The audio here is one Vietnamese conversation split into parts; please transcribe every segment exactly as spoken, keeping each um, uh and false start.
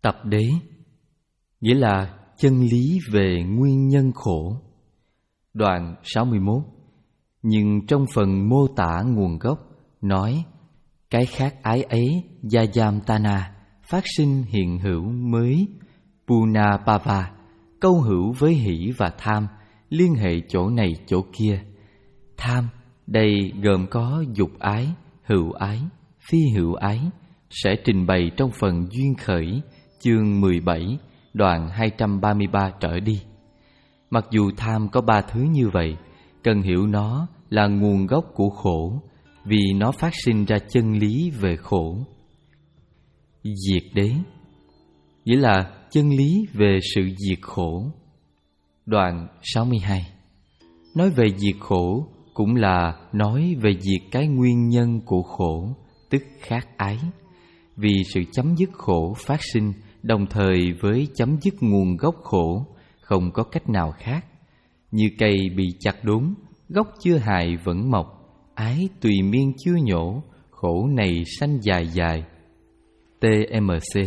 Tập đế nghĩa là chân lý về nguyên nhân khổ. Đoạn sáu mươi mốt. Nhưng trong phần mô tả nguồn gốc nói cái khác ái ấy Yajamtana phát sinh hiện hữu mới Punapava, câu hữu với hỷ và tham, liên hệ chỗ này chỗ kia. Tham đây gồm có dục ái, hữu ái, phi hữu ái, sẽ trình bày trong phần duyên khởi, chương mười bảy, đoạn hai trăm ba mươi ba trở đi. Mặc dù tham có ba thứ như vậy, cần hiểu nó là nguồn gốc của khổ, vì nó phát sinh ra chân lý về khổ. Diệt đế nghĩa là chân lý về sự diệt khổ. Đoạn sáu mươi hai. Nói về diệt khổ cũng là nói về diệt cái nguyên nhân của khổ, tức khác ái. Vì sự chấm dứt khổ phát sinh đồng thời với chấm dứt nguồn gốc khổ, không có cách nào khác. Như cây bị chặt đốn, gốc chưa hài vẫn mọc, ái tùy miên chưa nhổ, khổ này sanh dài dài. tê em xê.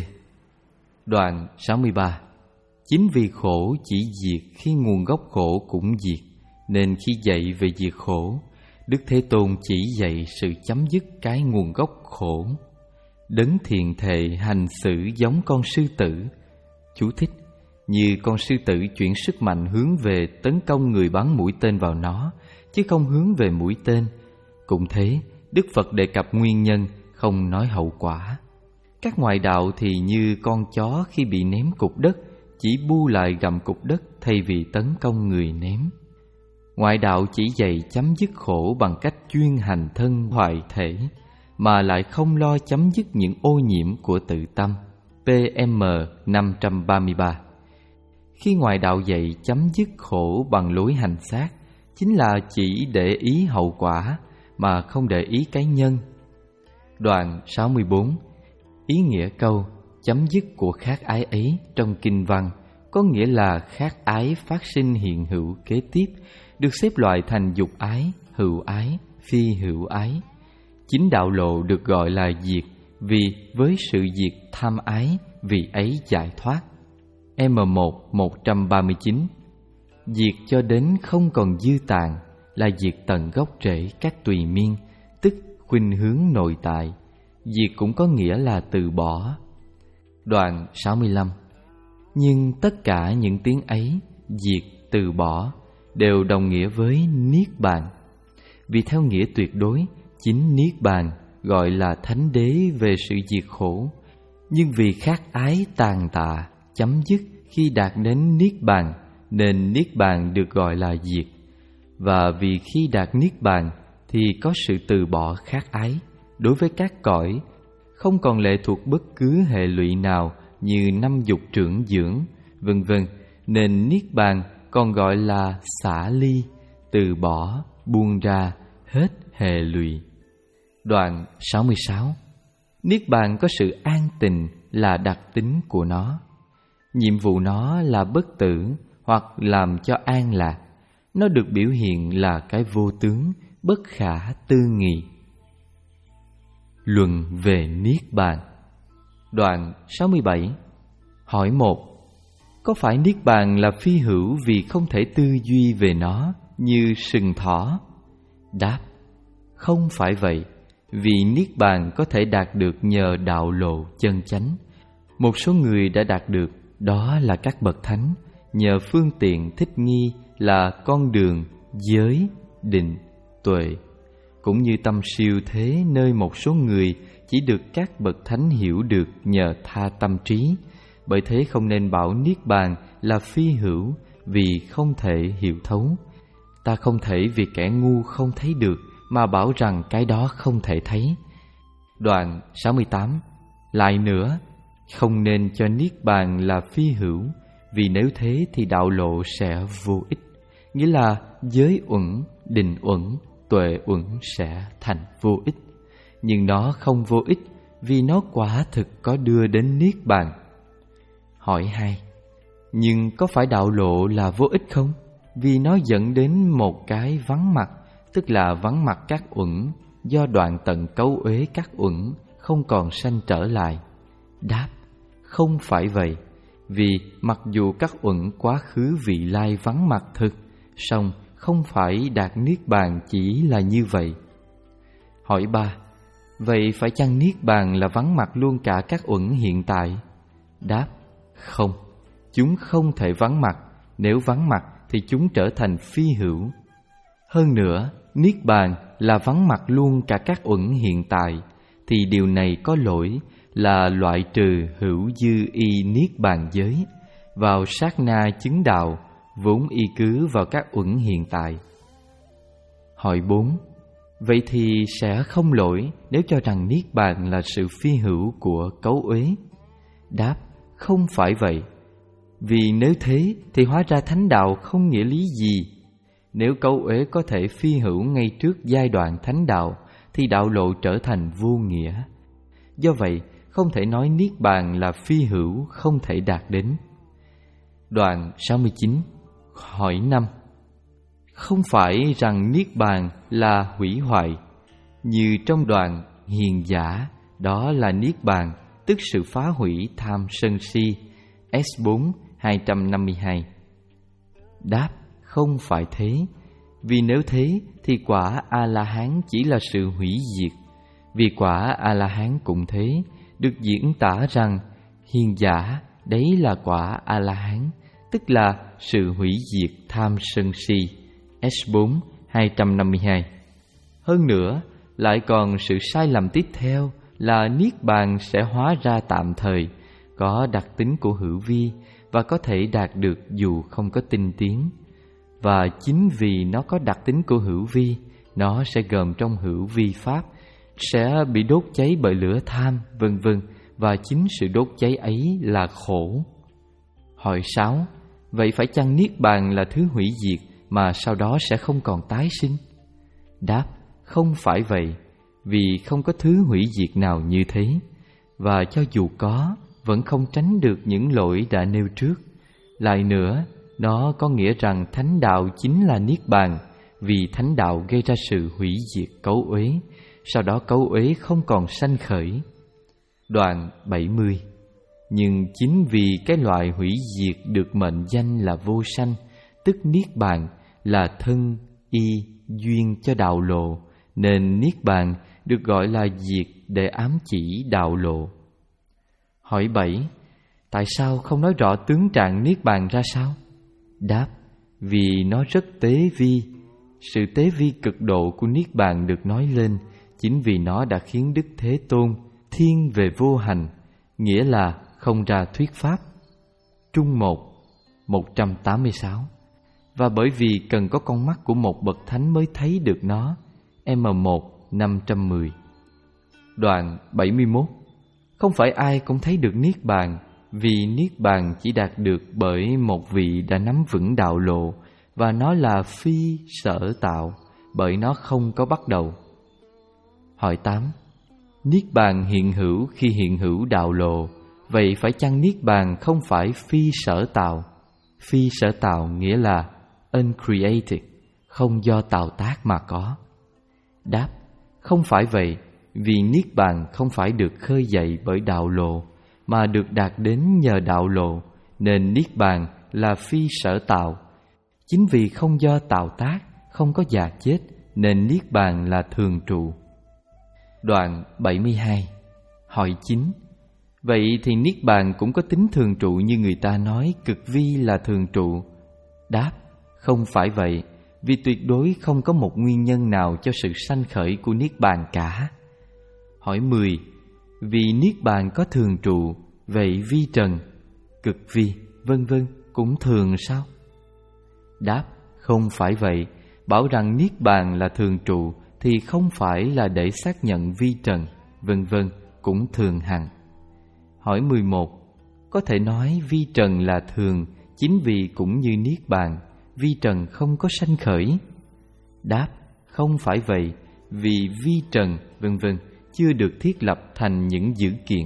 Đoạn sáu mươi ba. Chính vì khổ chỉ diệt khi nguồn gốc khổ cũng diệt, nên khi dạy về diệt khổ, Đức Thế Tôn chỉ dạy sự chấm dứt cái nguồn gốc khổ. Đấng thiện thệ hành xử giống con sư tử. Chú thích: như con sư tử chuyển sức mạnh hướng về tấn công người bắn mũi tên vào nó, chứ không hướng về mũi tên. Cũng thế, Đức Phật đề cập nguyên nhân, không nói hậu quả. Các ngoại đạo thì như con chó khi bị ném cục đất, chỉ bu lại gặm cục đất thay vì tấn công người ném. Ngoại đạo chỉ dạy chấm dứt khổ bằng cách chuyên hành thân hoại thể, mà lại không lo chấm dứt những ô nhiễm của tự tâm. pê em năm trăm ba mươi ba. Khi ngoại đạo dạy chấm dứt khổ bằng lối hành xác, chính là chỉ để ý hậu quả mà không để ý cái nhân. Đoạn sáu mươi bốn. Ý nghĩa câu chấm dứt của khác ái ấy trong kinh văn có nghĩa là khác ái phát sinh hiện hữu kế tiếp, được xếp loại thành dục ái, hữu ái, phi hữu ái. Chính đạo lộ được gọi là diệt, vì với sự diệt tham ái, vì ấy giải thoát. em một một trăm ba mươi chín. Diệt cho đến không còn dư tàn là diệt tận gốc rễ các tùy miên, tức khuynh hướng nội tại. Diệt cũng có nghĩa là từ bỏ. Đoạn sáu mươi lăm. Nhưng tất cả những tiếng ấy, diệt, từ bỏ, đều đồng nghĩa với Niết Bàn. Vì theo nghĩa tuyệt đối, chính Niết Bàn gọi là thánh đế về sự diệt khổ. Nhưng vì khác ái tàn tạ, chấm dứt khi đạt đến Niết Bàn, nên Niết Bàn được gọi là diệt. Và vì khi đạt Niết Bàn thì có sự từ bỏ khác ái đối với các cõi, không còn lệ thuộc bất cứ hệ lụy nào như năm dục trưởng dưỡng, vân vân, nên Niết Bàn còn gọi là xả ly, từ bỏ, buông ra hết hệ lụy. Đoạn sáu mươi sáu. Niết Bàn có sự an tịnh là đặc tính của nó. Nhiệm vụ nó là bất tử hoặc làm cho an lạc. Nó được biểu hiện là cái vô tướng, bất khả tư nghị. Luận về Niết Bàn. Đoạn sáu mươi bảy. Hỏi một. Có phải Niết Bàn là phi hữu vì không thể tư duy về nó như sừng thỏ? Đáp. Không phải vậy, vì Niết Bàn có thể đạt được nhờ đạo lộ chân chánh. Một số người đã đạt được, đó là các bậc thánh, nhờ phương tiện thích nghi là con đường, giới, định, tuệ. Cũng như tâm siêu thế nơi một số người chỉ được các bậc thánh hiểu được nhờ tha tâm trí. Bởi thế không nên bảo Niết Bàn là phi hữu vì không thể hiểu thấu. Ta không thể vì kẻ ngu không thấy được mà bảo rằng cái đó không thể thấy. Đoạn sáu mươi tám. Lại nữa, không nên cho Niết Bàn là phi hữu, vì nếu thế thì đạo lộ sẽ vô ích. Nghĩa là giới uẩn, định uẩn, tuệ uẩn sẽ thành vô ích. Nhưng nó không vô ích vì nó quả thực có đưa đến Niết Bàn. Hỏi hai. Nhưng có phải đạo lộ là vô ích không? Vì nó dẫn đến một cái vắng mặt, tức là vắng mặt các uẩn, do đoạn tận cấu uế các uẩn, không còn sanh trở lại. Đáp. không phải vậy. Vì mặc dù các uẩn quá khứ vị lai vắng mặt thực, song không phải đạt niết bàn chỉ là như vậy. Hỏi ba: vậy phải chăng niết bàn là vắng mặt luôn cả các uẩn hiện tại? Đáp: không, chúng không thể vắng mặt. Nếu vắng mặt thì chúng trở thành phi hữu. Hơn nữa, niết bàn là vắng mặt luôn cả các uẩn hiện tại, thì điều này có lỗi, là loại trừ hữu dư y niết bàn giới vào sát na chứng đạo, vốn y cứ vào các uẩn hiện tại. Hỏi bốn: vậy thì sẽ không lỗi nếu cho rằng niết bàn là sự phi hữu của cấu uế? Đáp: không phải vậy. Vì nếu thế thì hóa ra thánh đạo không nghĩa lý gì. Nếu cấu uế có thể phi hữu ngay trước giai đoạn thánh đạo thì đạo lộ trở thành vô nghĩa. Do vậy không thể nói niết bàn là phi hữu, không thể đạt đến. Đoạn sáu mươi chín. Hỏi năm: không phải rằng niết bàn là hủy hoại, như trong đoạn hiền giả, đó là niết bàn, tức sự phá hủy tham sân si. S bốn hai trăm năm mươi hai. Đáp: không phải thế. Vì nếu thế thì quả A-la-hán chỉ là sự hủy diệt. Vì quả A-la-hán cũng thế, được diễn tả rằng hiền giả đấy là quả A-la-hán, tức là sự hủy diệt tham sân si. S bốn hai trăm năm mươi hai. Hơn nữa, lại còn sự sai lầm tiếp theo là niết bàn sẽ hóa ra tạm thời, có đặc tính của hữu vi và có thể đạt được dù không có tinh tiến. Và chính vì nó có đặc tính của hữu vi, nó sẽ gồm trong hữu vi pháp, sẽ bị đốt cháy bởi lửa tham, vân vân, và chính sự đốt cháy ấy là khổ. Hỏi sáu: vậy phải chăng niết bàn là thứ hủy diệt mà sau đó sẽ không còn tái sinh? Đáp: không phải vậy. Vì không có thứ hủy diệt nào như thế, và cho dù có, vẫn không tránh được những lỗi đã nêu trước. Lại nữa, nó có nghĩa rằng thánh đạo chính là niết bàn, vì thánh đạo gây ra sự hủy diệt cấu uế, sau đó cấu uế không còn sanh khởi. Đoạn bảy mươi. Nhưng chính vì cái loại hủy diệt được mệnh danh là vô sanh, tức niết bàn, là thân, y, duyên cho đạo lộ, nên niết bàn được gọi là diệt để ám chỉ đạo lộ. Hỏi bảy: tại sao không nói rõ tướng trạng niết bàn ra sao? Đáp: vì nó rất tế vi. Sự tế vi cực độ của niết bàn được nói lên chính vì nó đã khiến Đức Thế Tôn thiên về vô hành, nghĩa là không ra thuyết pháp. Trung một một trăm tám mươi sáu. Và bởi vì cần có con mắt của một bậc thánh mới thấy được nó. M một năm trăm mười. Đoạn bảy mươi mốt. Không phải ai cũng thấy được niết bàn, vì niết bàn chỉ đạt được bởi một vị đã nắm vững đạo lộ, và nó là phi sở tạo, bởi nó không có bắt đầu. Hỏi tám. Niết bàn hiện hữu khi hiện hữu đạo lộ, vậy phải chăng niết bàn không phải phi sở tạo? Phi sở tạo nghĩa là uncreated, không do tạo tác mà có. Đáp: không phải vậy, vì niết bàn không phải được khơi dậy bởi đạo lộ, mà được đạt đến nhờ đạo lộ, nên niết bàn là phi sở tạo. Chính vì không do tạo tác, không có già chết, nên niết bàn là thường trụ. Đoạn bảy mươi hai. Hỏi chín. Vậy thì niết bàn cũng có tính thường trụ như người ta nói cực vi là thường trụ? Đáp: không phải vậy, vì tuyệt đối không có một nguyên nhân nào cho sự sanh khởi của niết bàn cả. Hỏi mười. Vì niết bàn có thường trụ, vậy vi trần, cực vi, vân vân cũng thường sao? Đáp: không phải vậy. Bảo rằng niết bàn là thường trụ thì không phải là để xác nhận vi trần, vân vân cũng thường hằng. Hỏi mười một. Có thể nói vi trần là thường chính vì cũng như niết bàn, vi trần không có sanh khởi. Đáp: không phải vậy, vì vi trần, vân vân chưa được thiết lập thành những dữ kiện.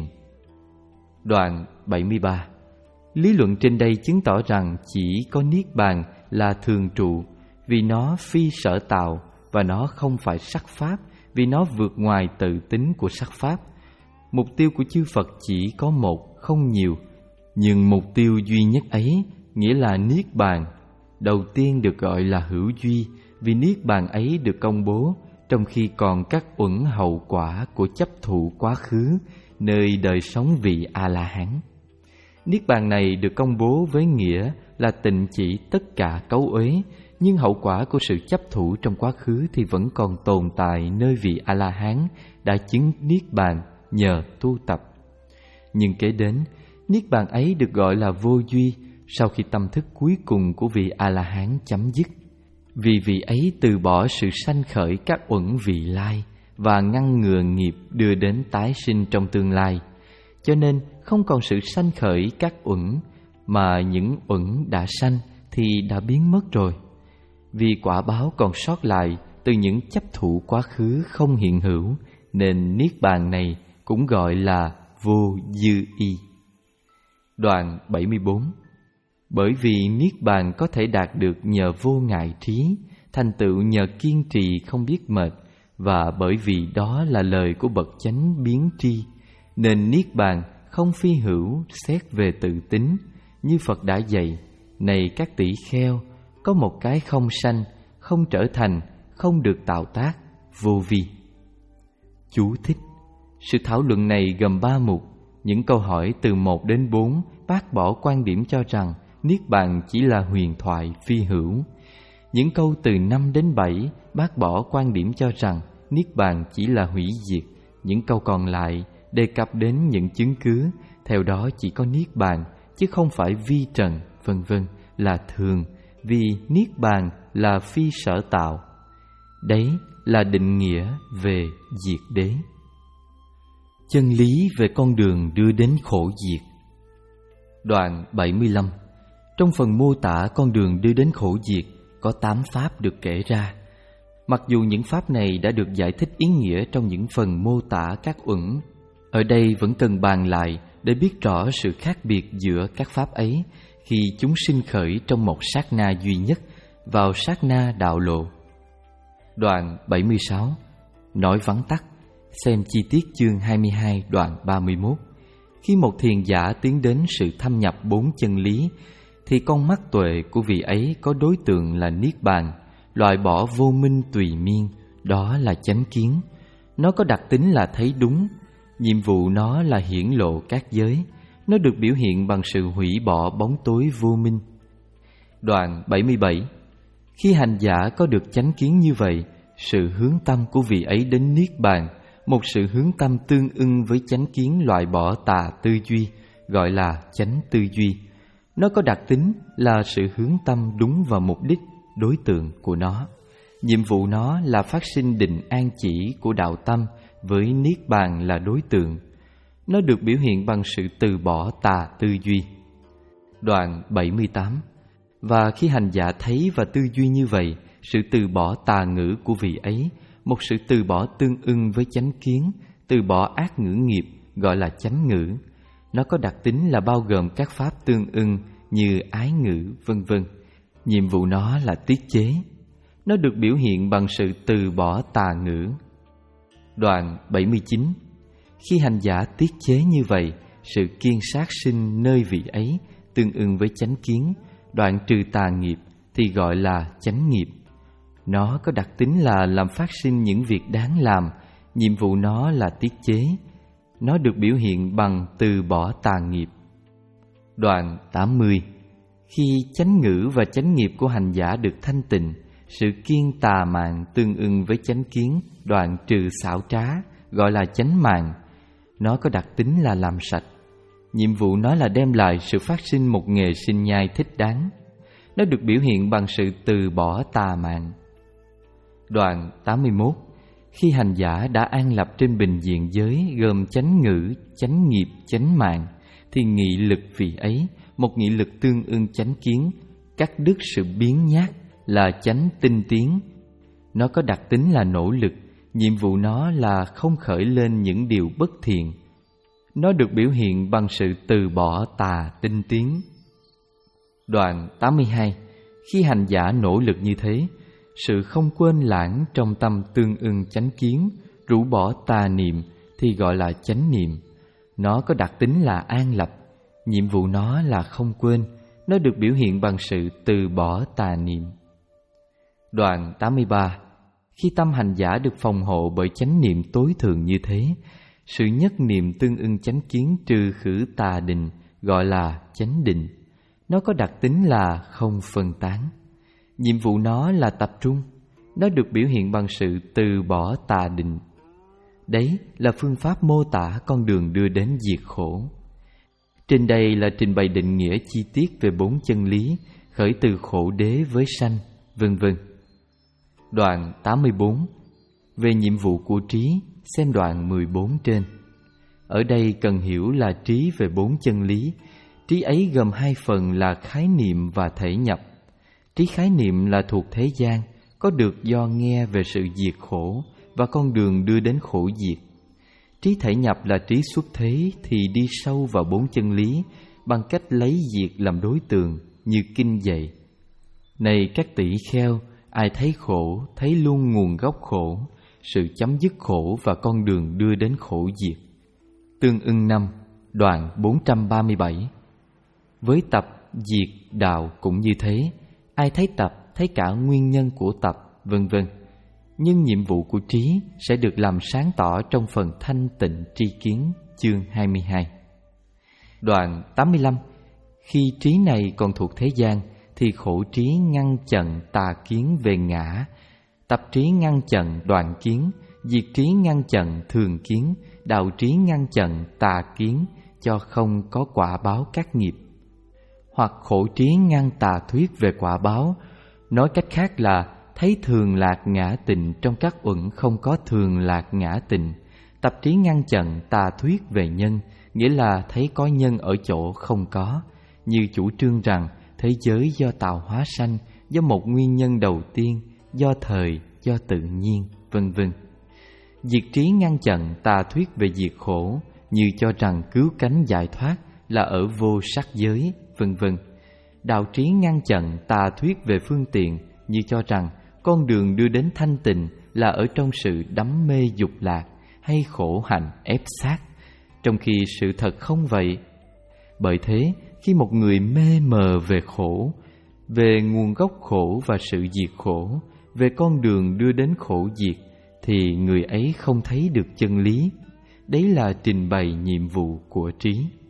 Đoạn bảy mươi ba. Lý luận trên đây chứng tỏ rằng chỉ có niết bàn là thường trụ, vì nó phi sở tạo, và nó không phải sắc pháp, vì nó vượt ngoài tự tính của sắc pháp. Mục tiêu của chư Phật chỉ có một, không nhiều, nhưng mục tiêu duy nhất ấy nghĩa là Niết Bàn. Đầu tiên được gọi là hữu duy, vì Niết Bàn ấy được công bố trong khi còn các uẩn hậu quả của chấp thụ quá khứ nơi đời sống vị A-la-hán. Niết Bàn này được công bố với nghĩa là tịnh chỉ tất cả cấu uế, nhưng hậu quả của sự chấp thủ trong quá khứ thì vẫn còn tồn tại nơi vị A-la-hán đã chứng Niết Bàn nhờ tu tập. Nhưng kế đến, Niết Bàn ấy được gọi là vô duy sau khi tâm thức cuối cùng của vị A-la-hán chấm dứt. Vì vị ấy từ bỏ sự sanh khởi các uẩn vị lai và ngăn ngừa nghiệp đưa đến tái sinh trong tương lai, cho nên không còn sự sanh khởi các uẩn, mà những uẩn đã sanh thì đã biến mất rồi. Vì quả báo còn sót lại từ những chấp thủ quá khứ không hiện hữu, nên Niết Bàn này cũng gọi là vô dư y. Đoạn bảy mươi bốn. Bởi vì Niết Bàn có thể đạt được nhờ vô ngại trí, thành tựu nhờ kiên trì không biết mệt, và bởi vì đó là lời của bậc chánh biến tri, nên Niết Bàn không phi hữu xét về tự tính, như Phật đã dạy: này các tỷ kheo, có một cái không sanh, không trở thành, không được tạo tác, vô vi. Chú thích: sự thảo luận này gồm ba mục. Những câu hỏi từ một đến bốn bác bỏ quan điểm cho rằng Niết Bàn chỉ là huyền thoại phi hữu. Những câu từ năm đến bảy bác bỏ quan điểm cho rằng Niết Bàn chỉ là hủy diệt. Những câu còn lại đề cập đến những chứng cứ, theo đó chỉ có Niết Bàn chứ không phải vi trần, vân vân là thường, vì Niết Bàn là phi sở tạo. Đấy là định nghĩa về diệt đế. Chân lý về con đường đưa đến khổ diệt. Đoạn bảy mươi lăm. Trong phần mô tả con đường đưa đến khổ diệt có tám pháp được kể ra. Mặc dù những pháp này đã được giải thích ý nghĩa trong những phần mô tả các uẩn, ở đây vẫn cần bàn lại để biết rõ sự khác biệt giữa các pháp ấy khi chúng sinh khởi trong một sát na duy nhất vào sát na đạo lộ. Đoạn bảy mươi sáu. Nói vắn tắt. Xem chi tiết chương hai mươi hai đoạn ba mươi mốt. Khi một thiền giả tiến đến sự thâm nhập bốn chân lý, thì con mắt tuệ của vị ấy có đối tượng là Niết Bàn, loại bỏ vô minh tùy miên, đó là chánh kiến. Nó có đặc tính là thấy đúng, nhiệm vụ nó là hiển lộ các giới. Nó được biểu hiện bằng sự hủy bỏ bóng tối vô minh. Đoạn bảy mươi bảy. Khi hành giả có được chánh kiến như vậy, sự hướng tâm của vị ấy đến Niết Bàn, một sự hướng tâm tương ưng với chánh kiến loại bỏ tà tư duy, gọi là chánh tư duy. Nó có đặc tính là sự hướng tâm đúng vào mục đích, đối tượng của nó. Nhiệm vụ nó là phát sinh định an chỉ của đạo tâm với Niết Bàn là đối tượng. Nó được biểu hiện bằng sự từ bỏ tà tư duy. Đoạn bảy mươi tám. Và khi hành giả thấy và tư duy như vậy, sự từ bỏ tà ngữ của vị ấy, một sự từ bỏ tương ưng với chánh kiến, từ bỏ ác ngữ nghiệp, gọi là chánh ngữ. Nó có đặc tính là bao gồm các pháp tương ưng như ái ngữ, vân vân. Nhiệm vụ nó là tiết chế. Nó được biểu hiện bằng sự từ bỏ tà ngữ. Đoạn bảy mươi chín. Khi hành giả tiết chế như vậy, sự kiên sát sinh nơi vị ấy tương ưng với chánh kiến, đoạn trừ tà nghiệp thì gọi là chánh nghiệp. Nó có đặc tính là làm phát sinh những việc đáng làm. Nhiệm vụ nó là tiết chế. Nó được biểu hiện bằng từ bỏ tà nghiệp. Đoạn tám mươi. Khi chánh ngữ và chánh nghiệp của hành giả được thanh tịnh, sự kiên tà mạng tương ưng với chánh kiến, đoạn trừ xảo trá, gọi là chánh mạng. Nó có đặc tính là làm sạch. Nhiệm vụ nó là đem lại sự phát sinh một nghề sinh nhai thích đáng. Nó được biểu hiện bằng sự từ bỏ tà mạng. Đoạn tám mươi mốt. Khi hành giả đã an lập trên bình diện giới gồm chánh ngữ, chánh nghiệp, chánh mạng, thì nghị lực vị ấy, một nghị lực tương ưng chánh kiến, cắt đứt sự biến nhát, là chánh tinh tiến. Nó có đặc tính là nỗ lực. Nhiệm vụ nó là không khởi lên những điều bất thiện. Nó được biểu hiện bằng sự từ bỏ tà tinh tiến. Đoạn tám mươi hai. Khi hành giả nỗ lực như thế, sự không quên lãng trong tâm tương ưng chánh kiến, rũ bỏ tà niệm thì gọi là chánh niệm. Nó có đặc tính là an lập. Nhiệm vụ nó là không quên. Nó được biểu hiện bằng sự từ bỏ tà niệm. Đoạn tám mươi ba. Khi tâm hành giả được phòng hộ bởi chánh niệm tối thượng như thế, sự nhất niệm tương ưng chánh kiến trừ khử tà định gọi là chánh định. Nó có đặc tính là không phân tán. Nhiệm vụ nó là tập trung. Nó được biểu hiện bằng sự từ bỏ tà định. Đấy là phương pháp mô tả con đường đưa đến diệt khổ. Trên đây là trình bày định nghĩa chi tiết về bốn chân lý, khởi từ khổ đế với sanh, vân vân. Đoạn tám mươi bốn. Về nhiệm vụ của trí, xem đoạn mười bốn trên. Ở đây cần hiểu là trí về bốn chân lý. Trí ấy gồm hai phần là khái niệm và thể nhập. Trí khái niệm là thuộc thế gian, có được do nghe về sự diệt khổ và con đường đưa đến khổ diệt. Trí thể nhập là trí xuất thế thì đi sâu vào bốn chân lý bằng cách lấy diệt làm đối tượng như kinh dạy. Này các tỷ kheo, ai thấy khổ, thấy luôn nguồn gốc khổ, sự chấm dứt khổ và con đường đưa đến khổ diệt. Tương ưng năm, đoạn bốn trăm ba mươi bảy. Với tập, diệt, đạo cũng như thế. Ai thấy tập, thấy cả nguyên nhân của tập, vân vân. Nhưng nhiệm vụ của trí sẽ được làm sáng tỏ trong phần thanh tịnh tri kiến, chương hai mươi hai. Đoạn tám mươi lăm. Khi trí này còn thuộc thế gian, thì khổ trí ngăn chặn tà kiến về ngã, tập trí ngăn chặn đoạn kiến, diệt trí ngăn chặn thường kiến, đạo trí ngăn chặn tà kiến, cho không có quả báo các nghiệp. Hoặc khổ trí ngăn tà thuyết về quả báo, nói cách khác là thấy thường lạc ngã tịnh trong các uẩn không có thường lạc ngã tịnh. Tập trí ngăn chặn tà thuyết về nhân, nghĩa là thấy có nhân ở chỗ không có, như chủ trương rằng thế giới do tạo hóa sanh, do một nguyên nhân đầu tiên, do thời, do tự nhiên, vân vân. Diệt trí ngăn chặn tà thuyết về diệt khổ, như cho rằng cứu cánh giải thoát là ở vô sắc giới, vân vân. Đạo trí ngăn chặn tà thuyết về phương tiện, như cho rằng con đường đưa đến thanh tịnh là ở trong sự đắm mê dục lạc hay khổ hạnh ép sát, trong khi sự thật không vậy. Bởi thế, khi một người mê mờ về khổ, về nguồn gốc khổ và sự diệt khổ, về con đường đưa đến khổ diệt, thì người ấy không thấy được chân lý. Đấy là trình bày nhiệm vụ của trí.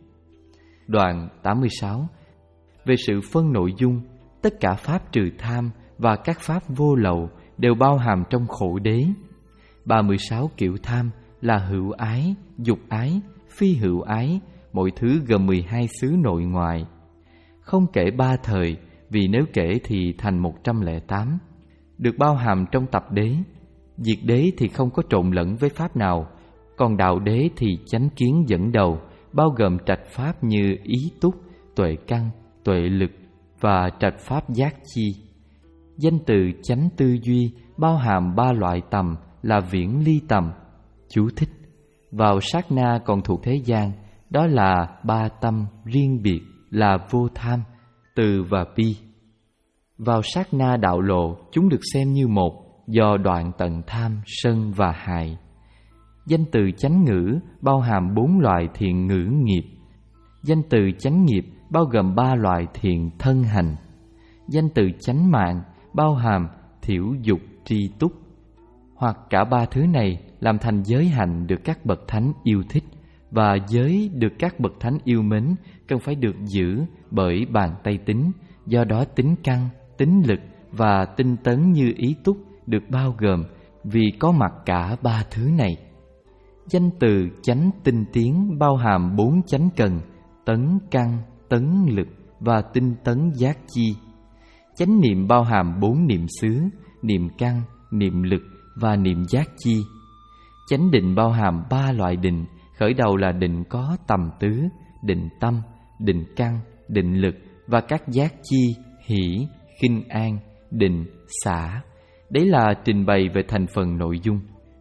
Đoạn tám mươi sáu. Về sự phân nội dung, tất cả pháp trừ tham và các pháp vô lậu đều bao hàm trong khổ đế. ba mươi sáu kiểu tham là hữu ái, dục ái, phi hữu ái, mỗi thứ gồm mười hai xứ nội ngoại. Không kể ba thời, vì nếu kể thì thành một trăm lẻ tám, được bao hàm trong tập đế. Diệt đế thì không có trộn lẫn với pháp nào, còn đạo đế thì chánh kiến dẫn đầu, bao gồm trạch pháp như ý túc, tuệ căn, tuệ lực và trạch pháp giác chi. Danh từ chánh tư duy bao hàm ba loại tầm là viễn ly tầm. Chú thích: vào sát na còn thuộc thế gian, đó là ba tâm riêng biệt là vô tham, từ và pi. Vào sát na đạo lộ, chúng được xem như một, do đoạn tận tham, sân và hại. Danh từ chánh ngữ bao hàm bốn loại thiện ngữ nghiệp. Danh từ chánh nghiệp bao gồm ba loại thiện thân hành. Danh từ chánh mạng bao hàm thiểu dục tri túc. Hoặc cả ba thứ này làm thành giới hạnh được các bậc thánh yêu thích, và giới được các bậc thánh yêu mến cần phải được giữ bởi bàn tay tính. Do đó tính căn, tính lực và tinh tấn như ý túc được bao gồm, vì có mặt cả ba thứ này. Danh từ chánh tinh tiến bao hàm bốn chánh cần: tấn căn, tấn lực và tinh tấn giác chi. Chánh niệm bao hàm bốn niệm xứ: niệm căn, niệm lực và niệm giác chi. Chánh định bao hàm ba loại định, khởi đầu là định có tầm tứ, định tâm, định căn, định lực và các giác chi hỷ, khinh an, định, xả. Đấy là trình bày về thành phần nội dung.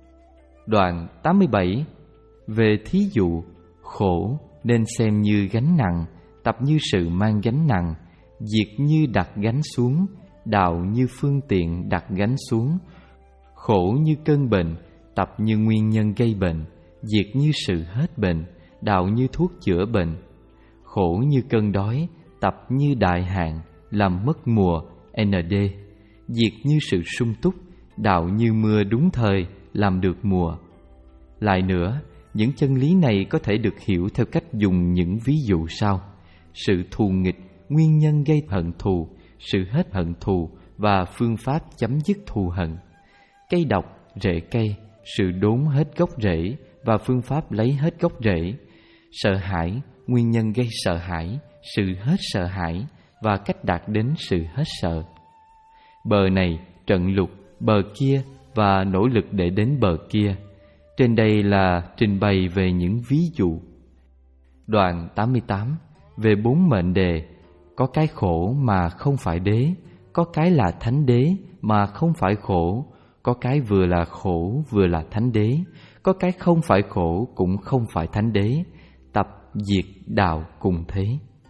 Đoạn tám mươi bảy. Về thí dụ, khổ nên xem như gánh nặng, tập như sự mang gánh nặng, diệt như đặt gánh xuống, đạo như phương tiện đặt gánh xuống. Khổ như cơn bệnh, tập như nguyên nhân gây bệnh, diệt như sự hết bệnh, đạo như thuốc chữa bệnh. Khổ như cơn đói, tập như đại hạn, làm mất mùa, en đê. Diệt như sự sung túc, đạo như mưa đúng thời, làm được mùa. Lại nữa, những chân lý này có thể được hiểu theo cách dùng những ví dụ sau: sự thù nghịch, nguyên nhân gây hận thù, sự hết hận thù và phương pháp chấm dứt thù hận. Cây độc, rễ cây, sự đốn hết gốc rễ và phương pháp lấy hết gốc rễ. Sợ hãi, nguyên nhân gây sợ hãi, sự hết sợ hãi và cách đạt đến sự hết sợ. Bờ này, trận lục, bờ kia và nỗ lực để đến bờ kia. Trên đây là trình bày về những ví dụ. Đoạn tám mươi tám, về bốn mệnh đề. Có cái khổ mà không phải đế, có cái là thánh đế mà không phải khổ, có cái vừa là khổ vừa là thánh đế, có cái không phải khổ cũng không phải thánh đế. Tập diệt đạo cùng thế.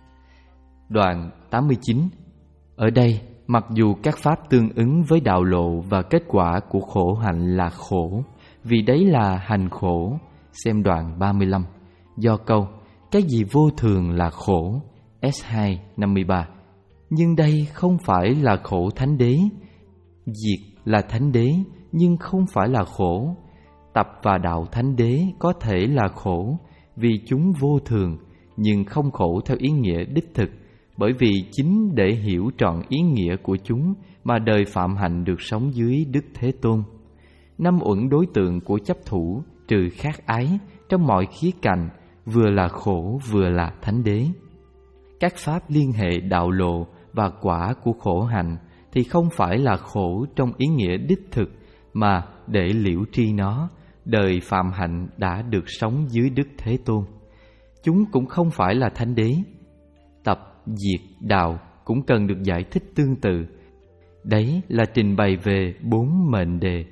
Đoạn tám mươi chín. Ở đây, mặc dù các pháp tương ứng với đạo lộ và kết quả của khổ hạnh là khổ, vì đấy là hành khổ, xem đoạn ba mươi lăm. Do câu cái gì vô thường là khổ, S hai năm mươi ba. Nhưng đây không phải là khổ thánh đế. Diệt là thánh đế nhưng không phải là khổ. Tập và đạo thánh đế có thể là khổ vì chúng vô thường, nhưng không khổ theo ý nghĩa đích thực, bởi vì chính để hiểu trọn ý nghĩa của chúng mà đời phạm hạnh được sống dưới Đức Thế Tôn. Năm uẩn đối tượng của chấp thủ trừ khát ái trong mọi khía cạnh vừa là khổ vừa là thánh đế. Các pháp liên hệ đạo lộ và quả của khổ hạnh thì không phải là khổ trong ý nghĩa đích thực, mà để liễu tri nó, đời phạm hạnh đã được sống dưới Đức Thế Tôn. Chúng cũng không phải là thánh đế. Tập diệt đạo cũng cần được giải thích tương tự. Đấy là trình bày về bốn mệnh đề.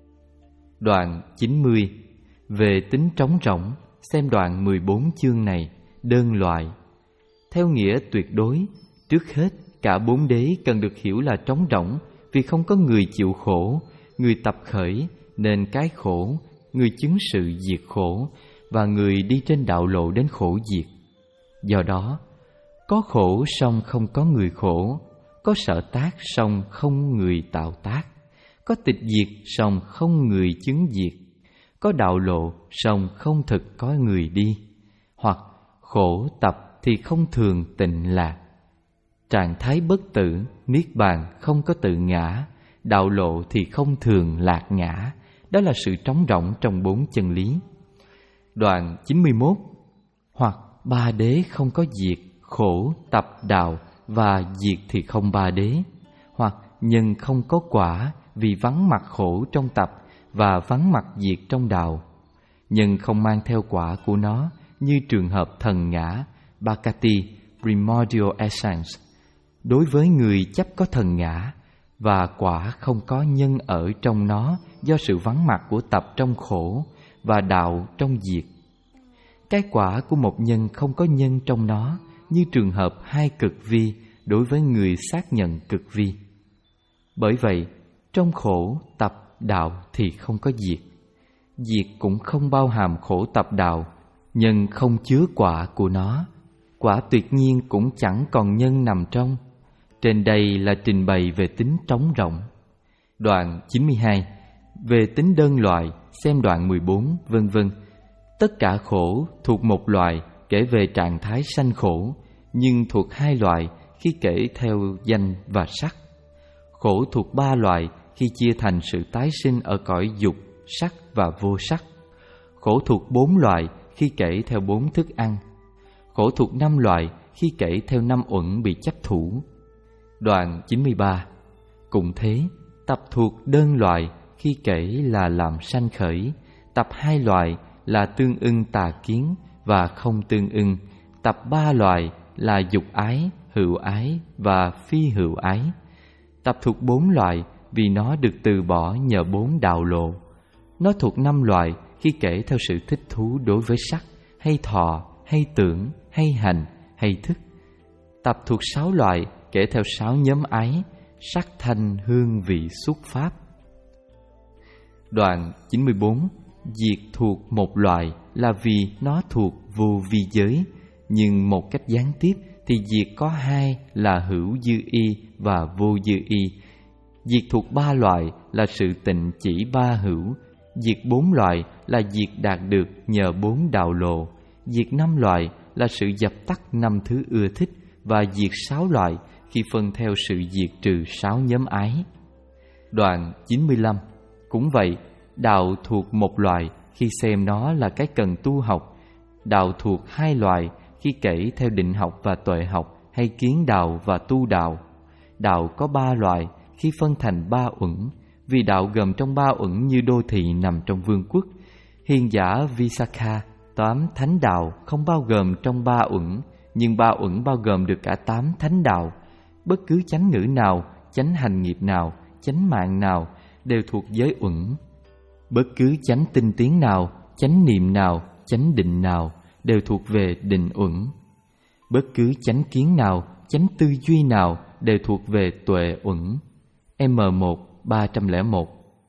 Đoạn chín mươi. Về tính trống rỗng, xem đoạn mười bốn chương này, đơn loại. Theo nghĩa tuyệt đối, trước hết cả bốn đế cần được hiểu là trống rỗng, vì không có người chịu khổ, người tập khởi nên cái khổ, người chứng sự diệt khổ và người đi trên đạo lộ đến khổ diệt. Do đó, có khổ song không có người khổ, có sở tác song không người tạo tác, có tịch diệt song không người chứng diệt, có đạo lộ song không thực có người đi, hoặc khổ tập thì không thường tịnh lạc. Trạng thái bất tử, niết bàn không có tự ngã, đạo lộ thì không thường lạc ngã. Đó là sự trống rỗng trong bốn chân lý. Đoạn chín mươi mốt. Hoặc ba đế không có diệt, khổ, tập, đạo, và diệt thì không ba đế. Hoặc nhân không có quả vì vắng mặt khổ trong tập và vắng mặt diệt trong đạo. Nhân không mang theo quả của nó, như trường hợp thần ngã, Bhakati, Primordial Essence, đối với người chấp có thần ngã, và quả không có nhân ở trong nó do sự vắng mặt của tập trong khổ và đạo trong diệt. Cái quả của một nhân không có nhân trong nó, như trường hợp hai cực vi đối với người xác nhận cực vi. Bởi vậy, trong khổ tập đạo thì không có diệt. Diệt cũng không bao hàm khổ tập đạo, nhân không chứa quả của nó. Quả tuyệt nhiên cũng chẳng còn nhân nằm trong. Trên đây là trình bày về tính trống rỗng. Đoạn chín mươi hai. Về tính đơn loại, xem đoạn mười bốn, vân vân. Tất cả khổ thuộc một loại kể về trạng thái sanh khổ, nhưng thuộc hai loại khi kể theo danh và sắc. Khổ thuộc ba loại khi chia thành sự tái sinh ở cõi dục, sắc và vô sắc. Khổ thuộc bốn loại khi kể theo bốn thức ăn. Khổ thuộc năm loại khi kể theo năm uẩn bị chấp thủ. Đoạn chín mươi ba. Cũng thế, tập thuộc đơn loại khi kể là làm sanh khởi. Tập hai loại là tương ưng tà kiến và không tương ưng. Tập ba loại là dục ái, hữu ái và phi hữu ái. Tập thuộc bốn loại vì nó được từ bỏ nhờ bốn đạo lộ. Nó thuộc năm loại khi kể theo sự thích thú đối với sắc, hay thọ, hay tưởng, hay hành, hay thức. Tập thuộc sáu loại kể theo sáu nhóm ái: sắc, thanh, hương, vị, xúc, pháp. Đoạn chín mươi bốn. diệt thuộc một loại là vì nó thuộc vô vi giới, nhưng một cách gián tiếp thì diệt có hai là hữu dư y và vô dư y. Diệt thuộc ba loại là sự tịnh chỉ ba hữu. Diệt bốn loại là diệt đạt được nhờ bốn đạo lộ. Diệt năm loại là sự dập tắt năm thứ ưa thích. Và diệt sáu loại khi phân theo sự diệt trừ sáu nhóm ái. Đoạn chín mươi lăm. Cũng vậy, đạo thuộc một loại khi xem nó là cái cần tu học. Đạo thuộc hai loại khi kể theo định học và tuệ học, hay kiến đạo và tu đạo. Đạo có ba loại khi phân thành ba uẩn, vì đạo gồm trong ba uẩn như đô thị nằm trong vương quốc. Hiền giả Visakha, tám thánh đạo không bao gồm trong ba uẩn, nhưng ba uẩn bao gồm được cả tám thánh đạo. Bất cứ chánh ngữ nào, chánh hành nghiệp nào, chánh mạng nào đều thuộc giới uẩn. Bất cứ chánh tinh tiến nào, chánh niệm nào, chánh định nào đều thuộc về định uẩn. Bất cứ chánh kiến nào, chánh tư duy nào đều thuộc về tuệ uẩn. M một ba không một.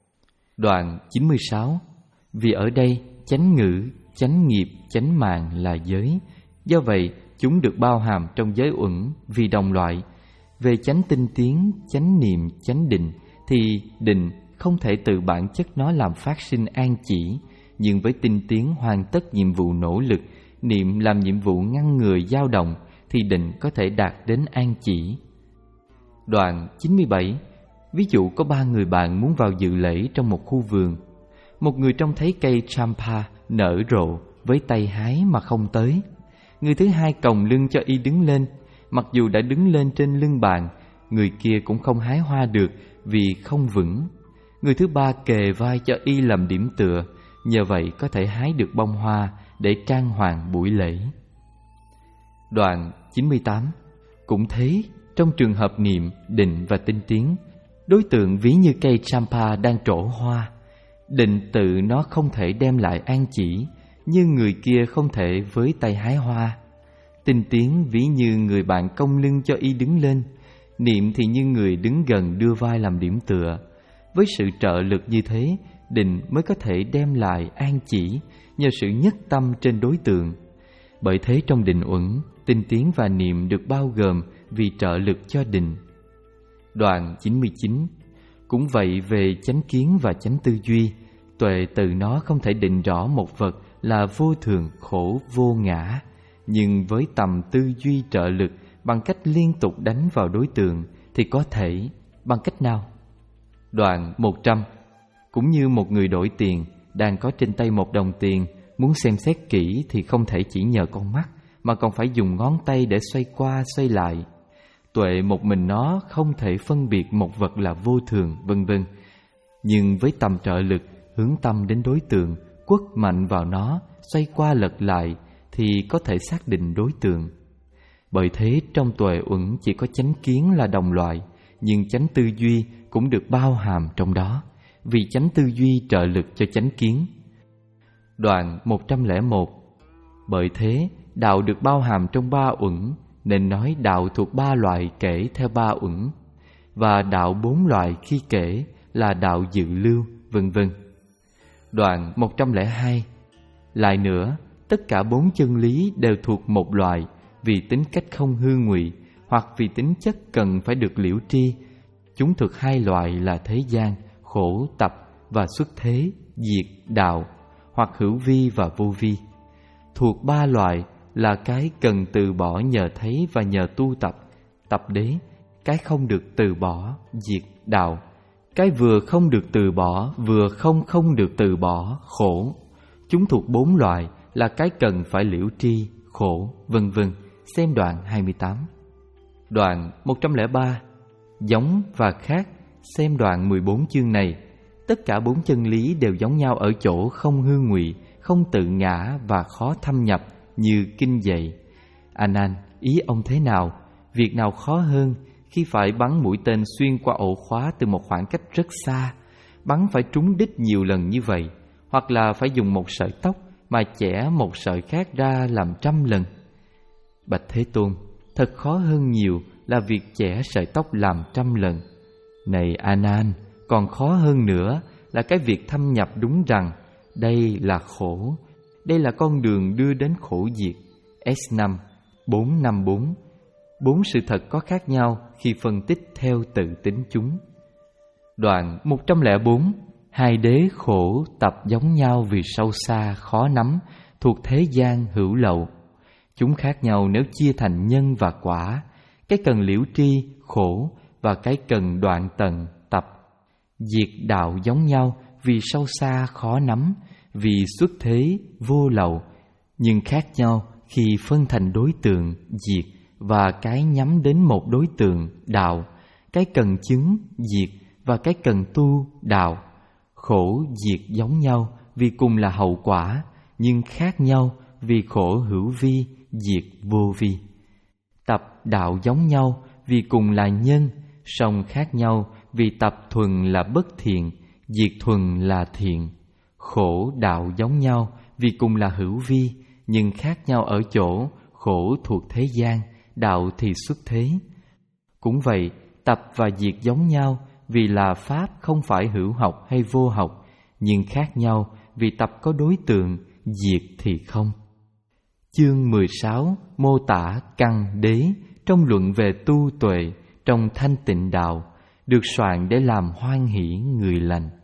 Đoạn chín mươi sáu. Vì ở đây chánh ngữ, chánh nghiệp, chánh mạng là giới, do vậy chúng được bao hàm trong giới uẩn vì đồng loại. Về chánh tinh tiến, chánh niệm, chánh định thì định không thể từ bản chất nó làm phát sinh an chỉ, nhưng với tinh tiến hoàn tất nhiệm vụ nỗ lực, niệm làm nhiệm vụ ngăn ngừa dao động thì định có thể đạt đến an chỉ. Đoạn chín mươi bảy. Ví dụ có ba người bạn muốn vào dự lễ trong một khu vườn. Một người trông thấy cây champa nở rộ với tay hái mà không tới. Người thứ hai còng lưng cho y đứng lên. Mặc dù đã đứng lên trên lưng bạn, người kia cũng không hái hoa được vì không vững. Người thứ ba kề vai cho y làm điểm tựa, nhờ vậy có thể hái được bông hoa để trang hoàng buổi lễ. Đoạn chín mươi tám. Cũng thế, trong trường hợp niệm, định và tinh tiến, đối tượng ví như cây champa đang trổ hoa. Định tự nó không thể đem lại an chỉ, như người kia không thể với tay hái hoa. Tinh tiến ví như người bạn cong lưng cho y đứng lên. Niệm thì như người đứng gần đưa vai làm điểm tựa. Với sự trợ lực như thế, định mới có thể đem lại an chỉ nhờ sự nhất tâm trên đối tượng. Bởi thế trong định uẩn, tinh tiến và niệm được bao gồm vì trợ lực cho định. Đoạn chín mươi chín. Cũng vậy về chánh kiến và chánh tư duy, tuệ từ nó không thể định rõ một vật là vô thường, khổ, vô ngã. Nhưng với tầm tư duy trợ lực bằng cách liên tục đánh vào đối tượng thì có thể. Bằng cách nào? Đoạn một trăm. Cũng như một người đổi tiền, đang có trên tay một đồng tiền, muốn xem xét kỹ thì không thể chỉ nhờ con mắt, mà còn phải dùng ngón tay để xoay qua xoay lại. Tuệ một mình nó không thể phân biệt một vật là vô thường, vân vân. Nhưng với tầm trợ lực, hướng tâm đến đối tượng, quất mạnh vào nó, xoay qua lật lại, thì có thể xác định đối tượng. Bởi thế trong tuệ uẩn chỉ có chánh kiến là đồng loại, nhưng chánh tư duy cũng được bao hàm trong đó, vì chánh tư duy trợ lực cho chánh kiến. Đoạn một trăm lẻ một. Bởi thế đạo được bao hàm trong ba uẩn, nên nói đạo thuộc ba loại kể theo ba uẩn, và đạo bốn loại khi kể là đạo dự lưu, vân vân. Đoạn một trăm lẻ hai. Lại nữa, tất cả bốn chân lý đều thuộc một loại vì tính cách không hư ngụy, hoặc vì tính chất cần phải được liễu tri. Chúng thuộc hai loại là thế gian, khổ tập và xuất thế, diệt, đạo, hoặc hữu vi và vô vi. Thuộc ba loại là cái cần từ bỏ nhờ thấy và nhờ tu tập, tập đế, cái không được từ bỏ, diệt, đạo, cái vừa không được từ bỏ, vừa không không được từ bỏ, khổ. Chúng thuộc bốn loại là cái cần phải liễu tri, khổ, vân vân. Xem đoạn hai mươi tám. Đoạn một trăm lẻ ba. Giống và khác. Xem đoạn mười bốn chương này. Tất cả bốn chân lý đều giống nhau ở chỗ không hư ngụy, không tự ngã và khó thâm nhập như kinh dạy. A Nan, ý ông thế nào? Việc nào khó hơn khi phải bắn mũi tên xuyên qua ổ khóa từ một khoảng cách rất xa? Bắn phải trúng đích nhiều lần như vậy, hoặc là phải dùng một sợi tóc mà chẻ một sợi khác ra làm trăm lần? Bạch Thế Tôn, thật khó hơn nhiều là việc chẻ sợi tóc làm trăm lần. Này A Nan, còn khó hơn nữa là cái việc thâm nhập đúng rằng đây là khổ. Đây là con đường đưa đến khổ diệt. S năm bốn năm bốn. Bốn sự thật có khác nhau khi phân tích theo tự tính chúng. Đoạn một trăm lẻ bốn. Hai đế khổ tập giống nhau vì sâu xa khó nắm, thuộc thế gian hữu lậu. Chúng khác nhau nếu chia thành nhân và quả, cái cần liễu tri khổ và cái cần đoạn tận tập. Diệt đạo giống nhau vì sâu xa khó nắm, vì xuất thế vô lậu, nhưng khác nhau khi phân thành đối tượng diệt và cái nhắm đến một đối tượng đạo, cái cần chứng diệt và cái cần tu đạo. Khổ diệt giống nhau vì cùng là hậu quả, nhưng khác nhau vì khổ hữu vi, diệt vô vi. Tập đạo giống nhau vì cùng là nhân, song khác nhau vì tập thuần là bất thiện, diệt thuần là thiện. Khổ đạo giống nhau vì cùng là hữu vi, nhưng khác nhau ở chỗ khổ thuộc thế gian, đạo thì xuất thế. Cũng vậy, tập và diệt giống nhau vì là pháp không phải hữu học hay vô học, nhưng khác nhau vì tập có đối tượng, diệt thì không. Chương mười sáu mô tả căn đế trong luận về tu tuệ trong thanh tịnh đạo, được soạn để làm hoan hỷ người lành.